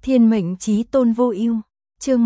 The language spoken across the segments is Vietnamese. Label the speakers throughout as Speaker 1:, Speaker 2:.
Speaker 1: Thiên mệnh chí tôn vô ưu, chương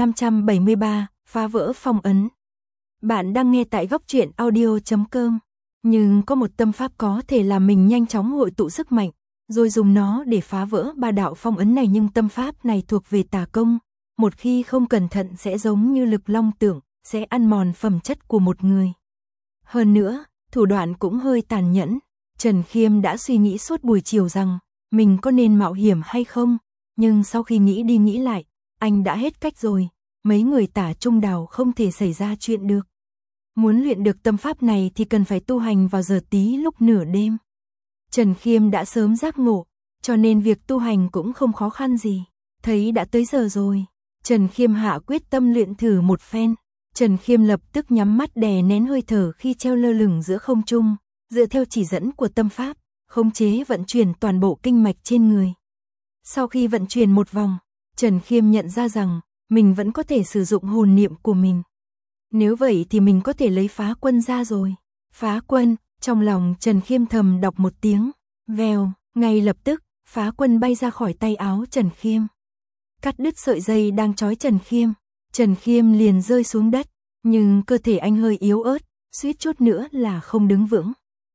Speaker 1: 1573, phá vỡ phong ấn. Bạn đang nghe tại góc truyện audio.com. Nhưng có một tâm pháp có thể làm mình nhanh chóng hội tụ sức mạnh, rồi dùng nó để phá vỡ ba đạo phong ấn này, nhưng tâm pháp này thuộc về tà công, một khi không cẩn thận sẽ giống như lực long tượng, sẽ ăn mòn phẩm chất của một người. Hơn nữa, thủ đoạn cũng hơi tàn nhẫn. Trần Khiêm đã suy nghĩ suốt buổi chiều rằng mình có nên mạo hiểm hay không, nhưng sau khi nghĩ đi nghĩ lại, anh đã hết cách rồi, mấy người Tả Trung Đào không thể xảy ra chuyện được. Muốn luyện được tâm pháp này thì cần phải tu hành vào giờ tí lúc nửa đêm. Trần Khiêm đã sớm giác ngộ, cho nên việc tu hành cũng không khó khăn gì. Thấy đã tới giờ rồi, Trần Khiêm hạ quyết tâm luyện thử một phen. Trần Khiêm lập tức nhắm mắt đè nén hơi thở khi treo lơ lửng giữa không trung, dựa theo chỉ dẫn của tâm pháp, khống chế vận chuyển toàn bộ kinh mạch trên người. Sau khi vận chuyển một vòng, Trần Khiêm nhận ra rằng mình vẫn có thể sử dụng hồn niệm của mình. Nếu vậy thì mình có thể lấy phá quân ra rồi. Phá quân, trong lòng Trần Khiêm thầm đọc một tiếng, vèo, ngay lập tức, phá quân bay ra khỏi tay áo Trần Khiêm. Cắt đứt sợi dây đang trói Trần Khiêm liền rơi xuống đất, nhưng cơ thể anh hơi yếu ớt, suýt chút nữa là không đứng vững.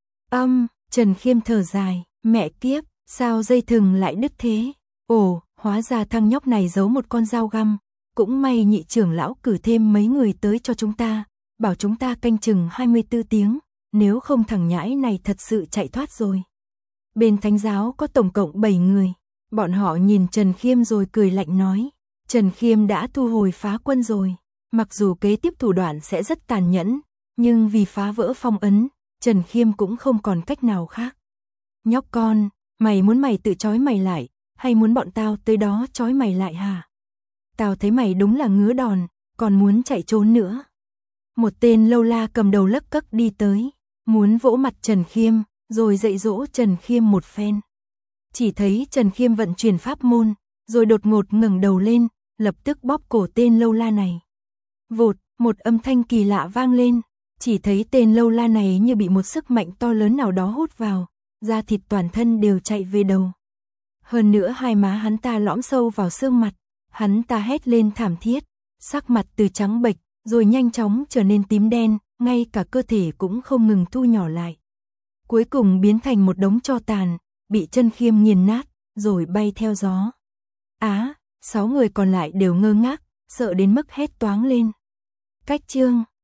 Speaker 1: Trần Khiêm thở dài, mẹ kiếp, sao dây thừng lại đứt thế? Ồ, hóa ra thằng nhóc này giấu một con dao găm, cũng may nhị trưởng lão cử thêm mấy người tới cho chúng ta, bảo chúng ta canh chừng 24 tiếng, nếu không thằng nhãi này thật sự chạy thoát rồi. Bên thánh giáo có tổng cộng 7 người, bọn họ nhìn Trần Khiêm rồi cười lạnh nói, Trần Khiêm đã thu hồi phá quân rồi, mặc dù kế tiếp thủ đoạn sẽ rất tàn nhẫn, nhưng vì phá vỡ phong ấn, Trần Khiêm cũng không còn cách nào khác. Nhóc con, mày muốn mày tự trói mày lại, hay muốn bọn tao tới đó trói mày lại hả? Tao thấy mày đúng là ngứa đòn, còn muốn chạy trốn nữa. Một tên lâu la cầm đầu lấc cấc đi tới, muốn vỗ mặt Trần Khiêm, rồi dạy dỗ Trần Khiêm một phen. Chỉ thấy Trần Khiêm vận chuyển pháp môn, rồi đột ngột ngẩng đầu lên, lập tức bóp cổ tên lâu la này. Vụt, một âm thanh kỳ lạ vang lên, chỉ thấy tên lâu la này như bị một sức mạnh to lớn nào đó hút vào, da thịt toàn thân đều chạy về đầu. Hơn nữa hai má hắn ta lõm sâu vào xương mặt, hắn ta hét lên thảm thiết, sắc mặt từ trắng bệch, rồi nhanh chóng trở nên tím đen, ngay cả cơ thể cũng không ngừng thu nhỏ lại. Cuối cùng biến thành một đống tro tàn, bị Trần Khiêm nghiền nát, rồi bay theo gió. 6 người còn lại đều ngơ ngác, sợ đến mức hét toáng lên. Cách chương